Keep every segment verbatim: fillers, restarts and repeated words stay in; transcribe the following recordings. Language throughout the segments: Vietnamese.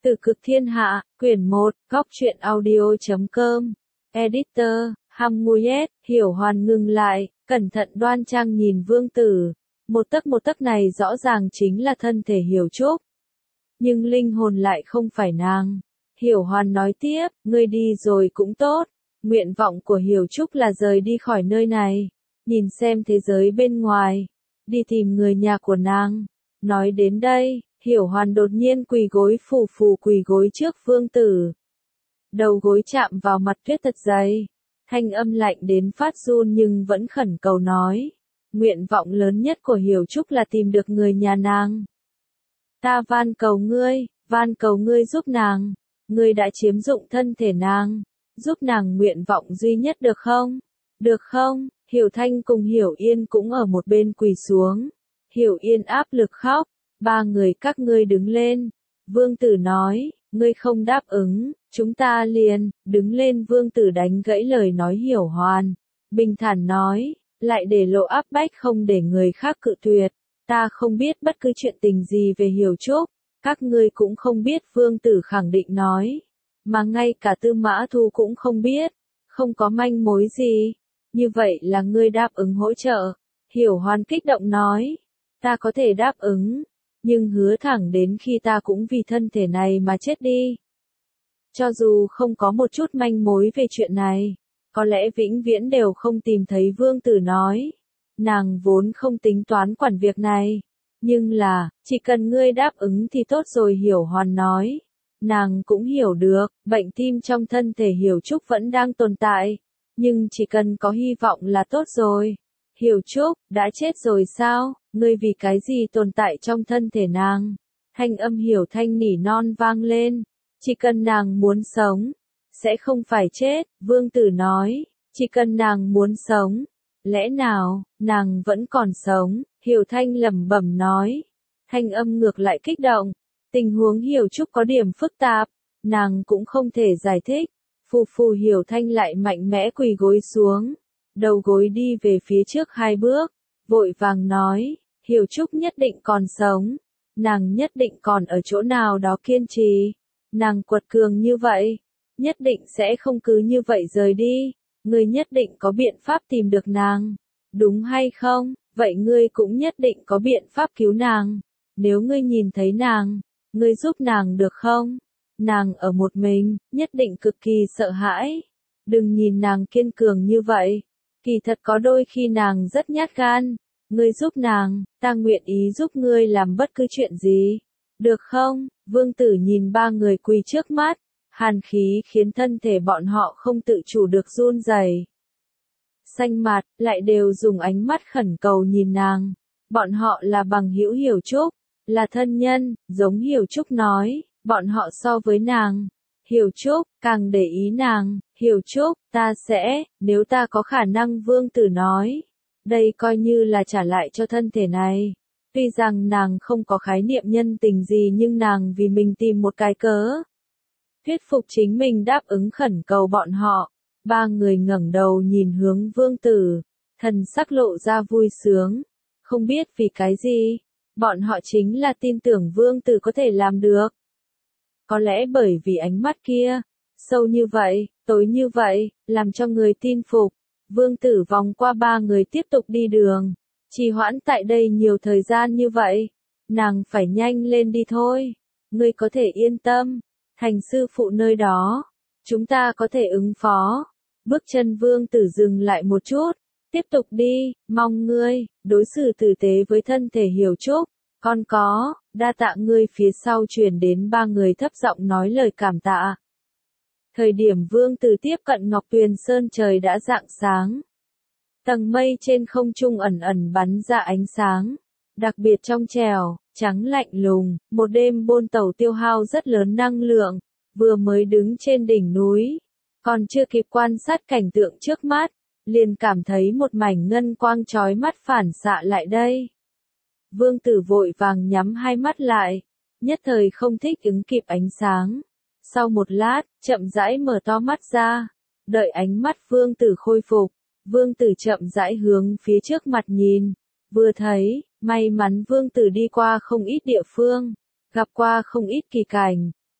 Từ Cực Thiên Hạ, quyển một, góc truyện audio chấm com. Editor, Hamuyet, Hiểu Hoàn ngừng lại, cẩn thận đoan trang nhìn Vương Tử. Một tấc một tấc này rõ ràng chính là thân thể Hiểu Trúc. Nhưng linh hồn lại không phải nàng. Hiểu Hoàn nói tiếp, ngươi đi rồi cũng tốt. Nguyện vọng của Hiểu Trúc là rời đi khỏi nơi này. Nhìn xem thế giới bên ngoài. Đi tìm người nhà của nàng. Nói đến đây, Hiểu Hoàn đột nhiên quỳ gối phù phù quỳ gối trước Vương Tử. Đầu gối chạm vào mặt tuyết thật dày. Thanh âm lạnh đến phát run nhưng vẫn khẩn cầu nói. Nguyện vọng lớn nhất của Hiểu Trúc là tìm được người nhà nàng. Ta van cầu ngươi, van cầu ngươi giúp nàng. Ngươi đã chiếm dụng thân thể nàng. Giúp nàng nguyện vọng duy nhất được không? Được không? Hiểu Thanh cùng Hiểu Yên cũng ở một bên quỳ xuống. Hiểu Yên áp lực khóc. Ba người các ngươi đứng lên. Vương Tử nói, ngươi không đáp ứng, chúng ta liền, đứng lên. Vương Tử đánh gãy lời nói Hiểu Hoàn. Bình thản nói, lại để lộ áp bách không để người khác cự tuyệt. Ta không biết bất cứ chuyện tình gì về Hiểu Trúc. Các ngươi cũng không biết. Vương Tử khẳng định nói. Mà ngay cả Tư Mã Thu cũng không biết. Không có manh mối gì. Như vậy là ngươi đáp ứng hỗ trợ. Hiểu Hoàn kích động nói. Ta có thể đáp ứng. Nhưng hứa thẳng đến khi ta cũng vì thân thể này mà chết đi. Cho dù không có một chút manh mối về chuyện này, có lẽ vĩnh viễn đều không tìm thấy. Vương Tử nói. Nàng vốn không tính toán quản việc này. Nhưng là, chỉ cần ngươi đáp ứng thì tốt rồi. Hiểu Hoàn nói. Nàng cũng hiểu được, bệnh tim trong thân thể Hiểu Trúc vẫn đang tồn tại. Nhưng chỉ cần có hy vọng là tốt rồi. Hiểu Trúc, đã chết rồi sao? Ngươi vì cái gì tồn tại trong thân thể nàng? Thanh âm Hiểu Thanh nỉ non vang lên. Chỉ cần nàng muốn sống, sẽ không phải chết. Vương Tử nói, chỉ cần nàng muốn sống. Lẽ nào, nàng vẫn còn sống? Hiểu Thanh lẩm bẩm nói. Thanh âm ngược lại kích động. Tình huống Hiểu Trúc có điểm phức tạp. Nàng cũng không thể giải thích. Phù phù. Hiểu Thanh lại mạnh mẽ quỳ gối xuống. Đầu gối đi về phía trước hai bước. Vội vàng nói. Hiểu Trúc nhất định còn sống. Nàng nhất định còn ở chỗ nào đó kiên trì. Nàng quật cường như vậy. Nhất định sẽ không cứ như vậy rời đi. Ngươi nhất định có biện pháp tìm được nàng. Đúng hay không? Vậy ngươi cũng nhất định có biện pháp cứu nàng. Nếu ngươi nhìn thấy nàng, ngươi giúp nàng được không? Nàng ở một mình, nhất định cực kỳ sợ hãi. Đừng nhìn nàng kiên cường như vậy. Kỳ thật có đôi khi nàng rất nhát gan. Ngươi giúp nàng, ta nguyện ý giúp ngươi làm bất cứ chuyện gì. Được không? Vương Tử nhìn ba người quỳ trước mắt. Hàn khí khiến thân thể bọn họ không tự chủ được run rẩy. Xanh mặt, lại đều dùng ánh mắt khẩn cầu nhìn nàng. Bọn họ là bằng hữu Hiểu Trúc, là thân nhân, giống Hiểu Trúc nói, bọn họ so với nàng. Hiểu Trúc, càng để ý nàng. Hiểu Trúc, ta sẽ, nếu ta có khả năng. Vương Tử nói. Đây coi như là trả lại cho thân thể này. Tuy rằng nàng không có khái niệm nhân tình gì nhưng nàng vì mình tìm một cái cớ. Thuyết phục chính mình đáp ứng khẩn cầu bọn họ. Ba người ngẩng đầu nhìn hướng Vương Tử. Thần sắc lộ ra vui sướng. Không biết vì cái gì. Bọn họ chính là tin tưởng Vương Tử có thể làm được. Có lẽ bởi vì ánh mắt kia. Sâu như vậy, tối như vậy, làm cho người tin phục. Vương Tử vòng qua ba người tiếp tục đi đường. Trì hoãn tại đây nhiều thời gian như vậy. Nàng phải nhanh lên đi thôi. Ngươi có thể yên tâm. Thành sư phụ nơi đó. Chúng ta có thể ứng phó. Bước chân Vương Tử dừng lại một chút. Tiếp tục đi, mong ngươi, đối xử tử tế với thân thể Hiểu Trúc. Còn có, đa tạ ngươi. Phía sau truyền đến ba người thấp giọng nói lời cảm tạ. Thời điểm Vương Tử tiếp cận Ngọc Tuyền Sơn trời đã rạng sáng. Tầng mây trên không trung ẩn ẩn bắn ra ánh sáng. Đặc biệt trong trẻo, trắng lạnh lùng, một đêm bôn tàu tiêu hao rất lớn năng lượng. Vừa mới đứng trên đỉnh núi. Còn chưa kịp quan sát cảnh tượng trước mắt. Liền cảm thấy một mảnh ngân quang chói mắt phản xạ lại đây. Vương Tử vội vàng nhắm hai mắt lại. Nhất thời không thích ứng kịp ánh sáng. Sau một lát, chậm rãi mở to mắt ra. Đợi ánh mắt Vương Tử khôi phục. Vương Tử chậm rãi hướng phía trước mặt nhìn. Vừa thấy, may mắn Vương Tử đi qua không ít địa phương. Gặp qua không ít kỳ cảnh.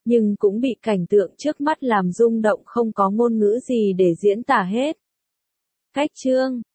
nhưng cũng bị cảnh tượng trước mắt làm rung động không có ngôn ngữ gì để diễn tả hết. Cách chương